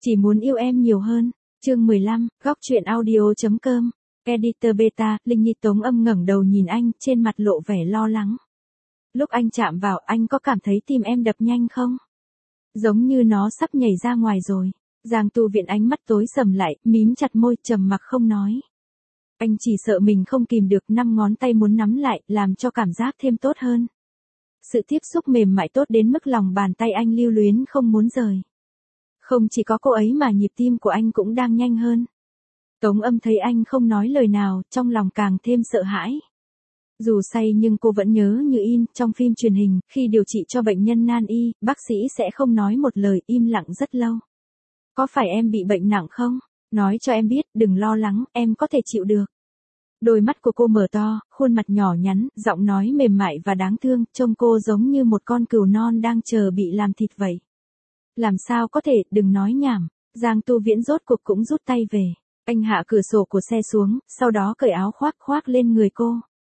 Chỉ muốn yêu em nhiều hơn. Chương 15, góc truyện audio.com. Editor Beta, Linh Nhi. Tống Âm ngẩng đầu nhìn anh, trên mặt lộ vẻ lo lắng. Lúc anh chạm vào, anh có cảm thấy tim em đập nhanh không? Giống như nó sắp nhảy ra ngoài rồi. Giang Tu Viễn ánh mắt tối sầm lại, mím chặt môi, trầm mặc không nói. Anh chỉ sợ mình không kìm được, 5 ngón tay muốn nắm lại, làm cho cảm giác thêm tốt hơn. Sự tiếp xúc mềm mại tốt đến mức lòng bàn tay anh lưu luyến không muốn rời. Không chỉ có cô ấy mà nhịp tim của anh cũng đang nhanh hơn. Tống Âm thấy anh không nói lời nào, trong lòng càng thêm sợ hãi. Dù say nhưng cô vẫn nhớ như in, trong phim truyền hình, khi điều trị cho bệnh nhân nan y, bác sĩ sẽ không nói một lời, im lặng rất lâu. Có phải em bị bệnh nặng không? Nói cho em biết, đừng lo lắng, em có thể chịu được. Đôi mắt của cô mở to, khuôn mặt nhỏ nhắn, giọng nói mềm mại và đáng thương, trông cô giống như một con cừu non đang chờ bị làm thịt vậy. Làm sao có thể, đừng nói nhảm. Giang Tu Viễn rốt cuộc cũng rút tay về. Anh hạ cửa sổ của xe xuống, sau đó cởi áo khoác lên người cô.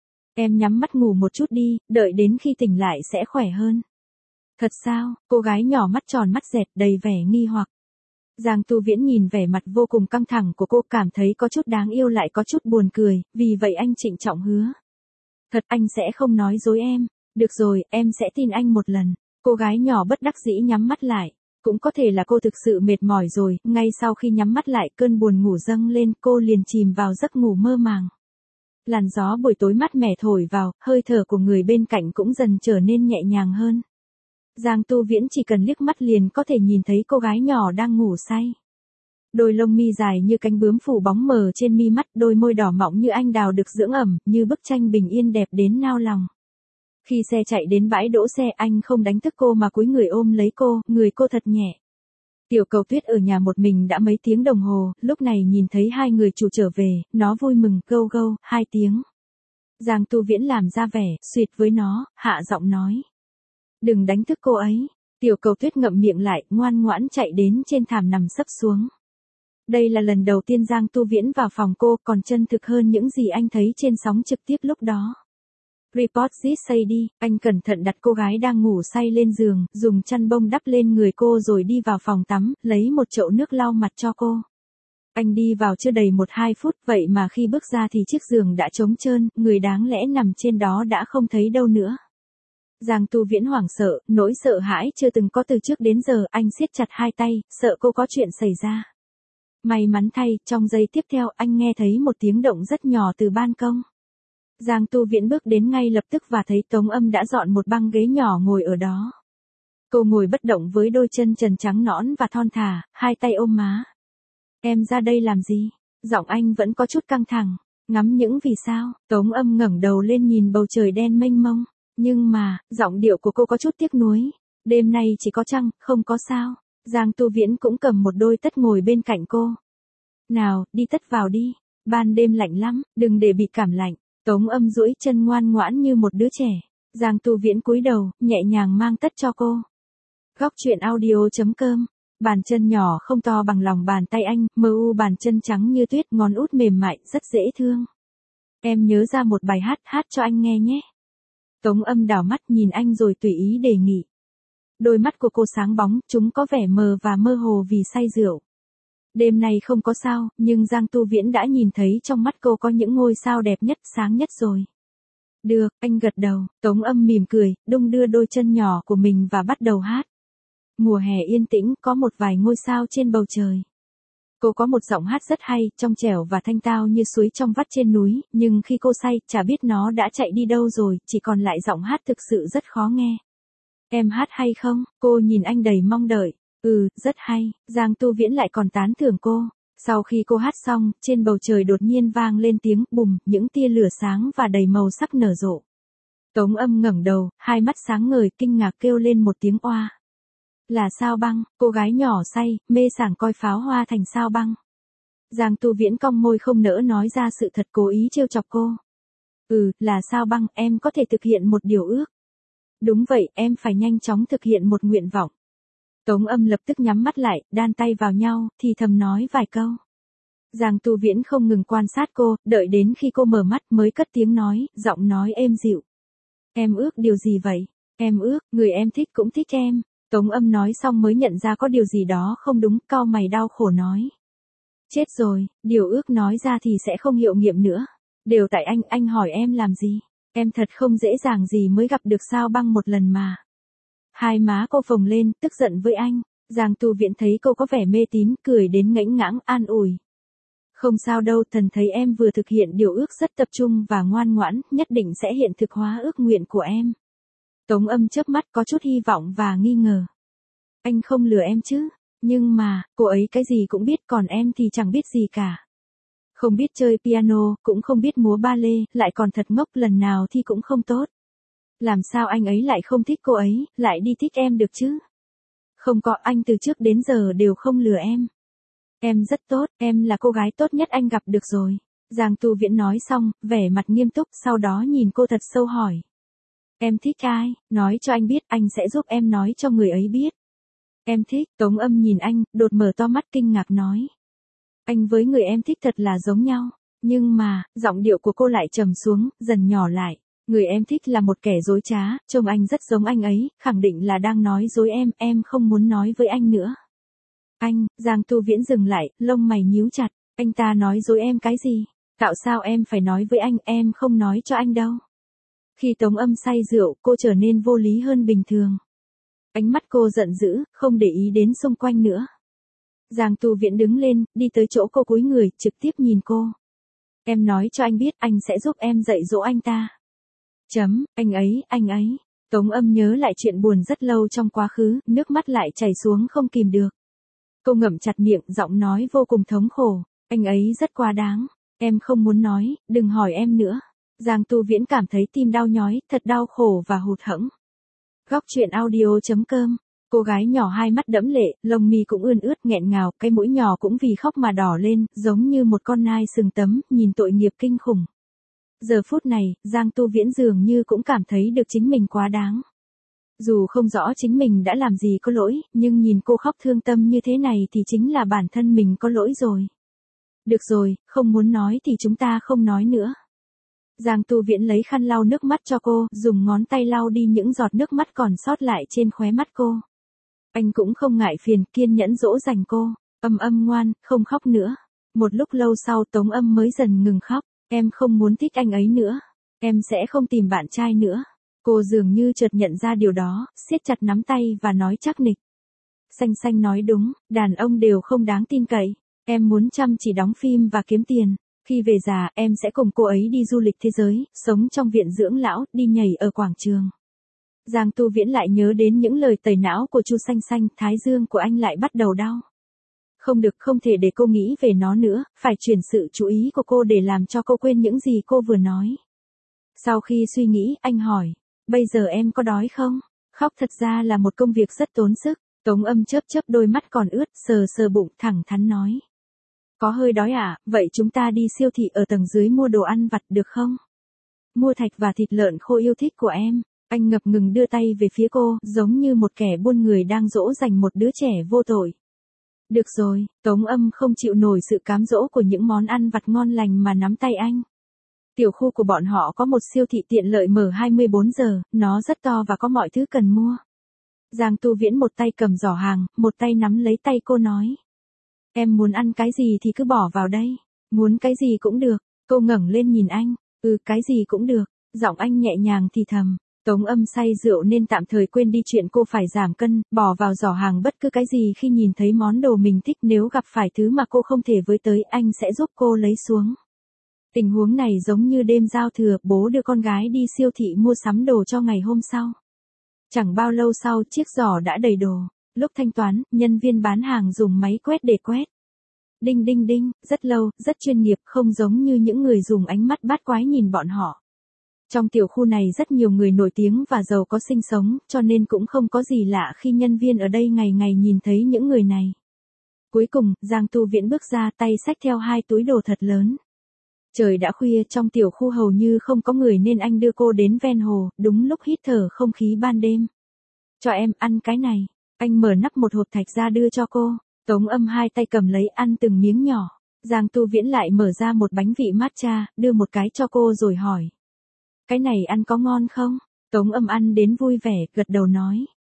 Em nhắm mắt ngủ một chút đi, đợi đến khi tỉnh lại sẽ khỏe hơn. Thật sao? Cô gái nhỏ mắt tròn mắt dẹt đầy vẻ nghi hoặc. Giang Tu Viễn nhìn vẻ mặt vô cùng căng thẳng của cô, cảm thấy có chút đáng yêu lại có chút buồn cười, vì vậy anh trịnh trọng hứa. Thật, anh sẽ không nói dối em. Được rồi, em sẽ tin anh một lần. Cô gái nhỏ bất đắc dĩ nhắm mắt lại. Cũng có thể là cô thực sự mệt mỏi rồi, ngay sau khi nhắm mắt lại cơn buồn ngủ dâng lên, cô liền chìm vào giấc ngủ mơ màng. Làn gió buổi tối mát mẻ thổi vào, hơi thở của người bên cạnh cũng dần trở nên nhẹ nhàng hơn. Giang Tu Viễn chỉ cần liếc mắt liền có thể nhìn thấy cô gái nhỏ đang ngủ say. Đôi lông mi dài như cánh bướm phủ bóng mờ trên mi mắt, đôi môi đỏ mọng như anh đào được dưỡng ẩm, như bức tranh bình yên đẹp đến nao lòng. Khi xe chạy đến bãi đỗ xe, anh không đánh thức cô mà cúi người ôm lấy cô, người cô thật nhẹ. Tiểu Cầu Tuyết ở nhà một mình đã mấy tiếng đồng hồ, lúc này nhìn thấy hai người chủ trở về, nó vui mừng, gâu gâu, 2 tiếng. Giang Tu Viễn làm ra vẻ, suýt với nó, hạ giọng nói. Đừng đánh thức cô ấy. Tiểu Cầu Tuyết ngậm miệng lại, ngoan ngoãn chạy đến trên thảm nằm sấp xuống. Đây là lần đầu tiên Giang Tu Viễn vào phòng cô, còn chân thực hơn những gì anh thấy trên sóng trực tiếp lúc đó. Report this say đi, anh cẩn thận đặt cô gái đang ngủ say lên giường, dùng chăn bông đắp lên người cô rồi đi vào phòng tắm, lấy một chậu nước lau mặt cho cô. Anh đi vào chưa đầy 1-2 phút, vậy mà khi bước ra thì chiếc giường đã trống trơn, người đáng lẽ nằm trên đó đã không thấy đâu nữa. Giang Tu Viễn hoảng sợ, nỗi sợ hãi chưa từng có từ trước đến giờ, anh siết chặt hai tay, sợ cô có chuyện xảy ra. May mắn thay, trong giây tiếp theo anh nghe thấy một tiếng động rất nhỏ từ ban công. Giang Tu Viễn bước đến ngay lập tức và thấy Tống Âm đã dọn một băng ghế nhỏ ngồi ở đó. Cô ngồi bất động với đôi chân trần trắng nõn và thon thả, hai tay ôm má. Em ra đây làm gì? Giọng anh vẫn có chút căng thẳng. Ngắm những vì sao? Tống Âm ngẩng đầu lên nhìn bầu trời đen mênh mông. Nhưng mà, giọng điệu của cô có chút tiếc nuối. Đêm nay chỉ có trăng, không có sao. Giang Tu Viễn cũng cầm một đôi tất ngồi bên cạnh cô. Nào, đi tất vào đi. Ban đêm lạnh lắm, đừng để bị cảm lạnh. Tống Âm duỗi chân ngoan ngoãn như một đứa trẻ. Giang Tu Viễn cúi đầu, nhẹ nhàng mang tất cho cô. Góc truyện audio.com. Bàn chân nhỏ không to bằng lòng bàn tay anh, mờ u bàn chân trắng như tuyết, ngón út mềm mại, rất dễ thương. Em nhớ ra một bài hát cho anh nghe nhé. Tống Âm đảo mắt nhìn anh rồi tùy ý đề nghị. Đôi mắt của cô sáng bóng, chúng có vẻ mờ và mơ hồ vì say rượu. Đêm nay không có sao, nhưng Giang Tu Viễn đã nhìn thấy trong mắt cô có những ngôi sao đẹp nhất, sáng nhất rồi. Được, anh gật đầu. Tống Âm mỉm cười, đung đưa đôi chân nhỏ của mình và bắt đầu hát. Mùa hè yên tĩnh, có một vài ngôi sao trên bầu trời. Cô có một giọng hát rất hay, trong trẻo và thanh tao như suối trong vắt trên núi, nhưng khi cô say, chả biết nó đã chạy đi đâu rồi, chỉ còn lại giọng hát thực sự rất khó nghe. Em hát hay không? Cô nhìn anh đầy mong đợi. Rất hay. Giang Tu Viễn lại còn tán thưởng cô. Sau khi cô hát xong, trên bầu trời đột nhiên vang lên tiếng bùm, những tia lửa sáng và đầy màu sắc nở rộ. Tống Âm ngẩng đầu, hai mắt sáng ngời, kinh ngạc kêu lên một tiếng oa. Là sao băng? Cô gái nhỏ say, mê sảng coi pháo hoa thành sao băng. Giang Tu Viễn cong môi không nỡ nói ra sự thật, cố ý trêu chọc cô. Là sao băng, em có thể thực hiện một điều ước. Đúng vậy, em phải nhanh chóng thực hiện một nguyện vọng. Tống Âm lập tức nhắm mắt lại, đan tay vào nhau, thì thầm nói vài câu. Giang Tu Viễn không ngừng quan sát cô, đợi đến khi cô mở mắt mới cất tiếng nói, giọng nói êm dịu. Em ước điều gì vậy? Em ước, người em thích cũng thích em. Tống Âm nói xong mới nhận ra có điều gì đó không đúng, cau mày đau khổ nói. Chết rồi, điều ước nói ra thì sẽ không hiệu nghiệm nữa. Đều tại anh hỏi em làm gì? Em thật không dễ dàng gì mới gặp được Sao Băng một lần mà. Hai má cô phồng lên, tức giận với anh. Giang Tu Viễn thấy cô có vẻ mê tín, cười đến ngãnh ngãng, an ủi. Không sao đâu, thần thấy em vừa thực hiện điều ước rất tập trung và ngoan ngoãn, nhất định sẽ hiện thực hóa ước nguyện của em. Tống Âm chớp mắt có chút hy vọng và nghi ngờ. Anh không lừa em chứ? Nhưng mà, cô ấy cái gì cũng biết, còn em thì chẳng biết gì cả. Không biết chơi piano, cũng không biết múa ba lê, lại còn thật ngốc, lần nào thì cũng không tốt. Làm sao anh ấy lại không thích cô ấy, lại đi thích em được chứ? Không có, anh từ trước đến giờ đều không lừa em. Em rất tốt, em là cô gái tốt nhất anh gặp được rồi. Giang Tu Viễn nói xong, vẻ mặt nghiêm túc, sau đó nhìn cô thật sâu hỏi. Em thích ai? Nói cho anh biết, anh sẽ giúp em nói cho người ấy biết. Em thích, Tống Âm nhìn anh, đột mở to mắt kinh ngạc nói. Anh với người em thích thật là giống nhau. Nhưng mà, giọng điệu của cô lại trầm xuống, dần nhỏ lại. Người em thích là một kẻ dối trá, trông anh rất giống anh ấy, khẳng định là đang nói dối em không muốn nói với anh nữa. Anh, Giang Tu Viễn dừng lại, lông mày nhíu chặt, anh ta nói dối em cái gì? Cạo sao em phải nói với anh, em không nói cho anh đâu. Khi Tống Âm say rượu, cô trở nên vô lý hơn bình thường. Ánh mắt cô giận dữ, không để ý đến xung quanh nữa. Giang Tu Viễn đứng lên, đi tới chỗ cô cúi người, trực tiếp nhìn cô. Em nói cho anh biết, anh sẽ giúp em dạy dỗ anh ta. Anh ấy. Tống Âm nhớ lại chuyện buồn rất lâu trong quá khứ, nước mắt lại chảy xuống không kìm được. Cô ngậm chặt miệng, giọng nói vô cùng thống khổ. Anh ấy rất quá đáng. Em không muốn nói, đừng hỏi em nữa. Giang Tu Viễn cảm thấy tim đau nhói, thật đau khổ và hụt hẫng. Góc truyện audio.com. Cô gái nhỏ hai mắt đẫm lệ, lông mi cũng ươn ướt nghẹn ngào, cái mũi nhỏ cũng vì khóc mà đỏ lên, giống như một con nai sừng tấm, nhìn tội nghiệp kinh khủng. Giờ phút này, Giang Tu Viễn dường như cũng cảm thấy được chính mình quá đáng. Dù không rõ chính mình đã làm gì có lỗi, nhưng nhìn cô khóc thương tâm như thế này thì chính là bản thân mình có lỗi rồi. Được rồi, không muốn nói thì chúng ta không nói nữa. Giang Tu Viễn lấy khăn lau nước mắt cho cô, dùng ngón tay lau đi những giọt nước mắt còn sót lại trên khóe mắt cô. Anh cũng không ngại phiền, kiên nhẫn dỗ dành cô. Âm ngoan, không khóc nữa. Một lúc lâu sau Tống Âm mới dần ngừng khóc. Em không muốn thích anh ấy nữa. Em sẽ không tìm bạn trai nữa. Cô dường như chợt nhận ra điều đó, siết chặt nắm tay và nói chắc nịch. Xanh nói đúng, đàn ông đều không đáng tin cậy. Em muốn chăm chỉ đóng phim và kiếm tiền. Khi về già, em sẽ cùng cô ấy đi du lịch thế giới, sống trong viện dưỡng lão, đi nhảy ở quảng trường. Giang Tu Viễn lại nhớ đến những lời tẩy não của Chu Xanh, thái dương của anh lại bắt đầu đau. Không được, không thể để cô nghĩ về nó nữa, phải chuyển sự chú ý của cô để làm cho cô quên những gì cô vừa nói. Sau khi suy nghĩ, anh hỏi, bây giờ em có đói không? Khóc thật ra là một công việc rất tốn sức. Tống Âm chớp đôi mắt còn ướt, sờ bụng, thẳng thắn nói. Có hơi đói à, vậy chúng ta đi siêu thị ở tầng dưới mua đồ ăn vặt được không? Mua thạch và thịt lợn khô yêu thích của em. Anh ngập ngừng đưa tay về phía cô, giống như một kẻ buôn người đang dỗ dành một đứa trẻ vô tội. Được rồi, Tống Âm không chịu nổi sự cám dỗ của những món ăn vặt ngon lành mà nắm tay anh. Tiểu khu của bọn họ có một siêu thị tiện lợi mở 24 giờ, nó rất to và có mọi thứ cần mua. Giang Tu Viễn một tay cầm giỏ hàng, một tay nắm lấy tay cô nói. Em muốn ăn cái gì thì cứ bỏ vào đây. Muốn cái gì cũng được. Cô ngẩng lên nhìn anh. Cái gì cũng được. Giọng anh nhẹ nhàng thì thầm. Tống Âm say rượu nên tạm thời quên đi chuyện cô phải giảm cân, bỏ vào giỏ hàng bất cứ cái gì khi nhìn thấy món đồ mình thích, nếu gặp phải thứ mà cô không thể với tới, anh sẽ giúp cô lấy xuống. Tình huống này giống như đêm giao thừa, bố đưa con gái đi siêu thị mua sắm đồ cho ngày hôm sau. Chẳng bao lâu sau, chiếc giỏ đã đầy đồ. Lúc thanh toán, nhân viên bán hàng dùng máy quét để quét. Đinh đinh đinh, rất lâu, rất chuyên nghiệp, không giống như những người dùng ánh mắt bát quái nhìn bọn họ. Trong tiểu khu này rất nhiều người nổi tiếng và giàu có sinh sống, cho nên cũng không có gì lạ khi nhân viên ở đây ngày ngày nhìn thấy những người này. Cuối cùng, Giang Tu Viễn bước ra, tay xách theo 2 túi đồ thật lớn. Trời đã khuya, trong tiểu khu hầu như không có người nên anh đưa cô đến ven hồ, đúng lúc hít thở không khí ban đêm. Cho em ăn cái này. Anh mở nắp một hộp thạch ra đưa cho cô. Tống Âm hai tay cầm lấy ăn từng miếng nhỏ. Giang Tu Viễn lại mở ra một bánh vị matcha, đưa một cái cho cô rồi hỏi. Cái này ăn có ngon không? Tống Âm ăn đến vui vẻ, gật đầu nói.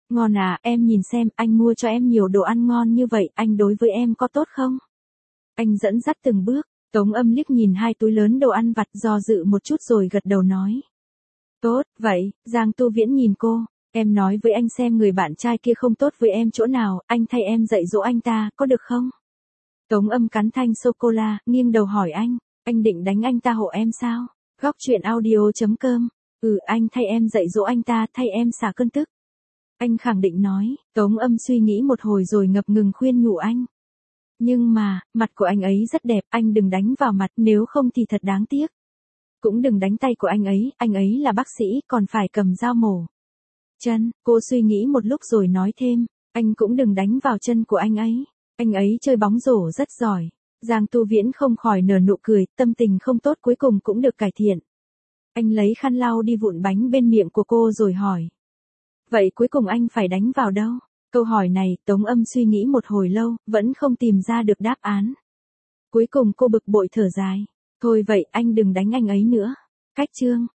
Ngon à, em nhìn xem, anh mua cho em nhiều đồ ăn ngon như vậy, anh đối với em có tốt không? Anh dẫn dắt từng bước, Tống Âm liếc nhìn hai túi lớn đồ ăn vặt do dự một chút rồi gật đầu nói. Tốt, vậy, Giang Tu Viễn nhìn cô, em nói với anh xem người bạn trai kia không tốt với em chỗ nào, anh thay em dạy dỗ anh ta, có được không? Tống Âm cắn thanh sô-cô-la, nghiêng đầu hỏi anh định đánh anh ta hộ em sao? Góc truyện audio.com, anh thay em dạy dỗ anh ta, thay em xả cơn tức. Anh khẳng định nói, Tống Âm suy nghĩ một hồi rồi ngập ngừng khuyên nhủ anh. Nhưng mà, mặt của anh ấy rất đẹp, anh đừng đánh vào mặt, nếu không thì thật đáng tiếc. Cũng đừng đánh tay của anh ấy là bác sĩ, còn phải cầm dao mổ. Chân, cô suy nghĩ một lúc rồi nói thêm, anh cũng đừng đánh vào chân của anh ấy chơi bóng rổ rất giỏi. Giang Tu Viễn không khỏi nở nụ cười, tâm tình không tốt cuối cùng cũng được cải thiện. Anh lấy khăn lau đi vụn bánh bên miệng của cô rồi hỏi. Vậy cuối cùng anh phải đánh vào đâu? Câu hỏi này, Tống Âm suy nghĩ một hồi lâu, vẫn không tìm ra được đáp án. Cuối cùng cô bực bội thở dài. Thôi vậy, anh đừng đánh anh ấy nữa. Cách chương.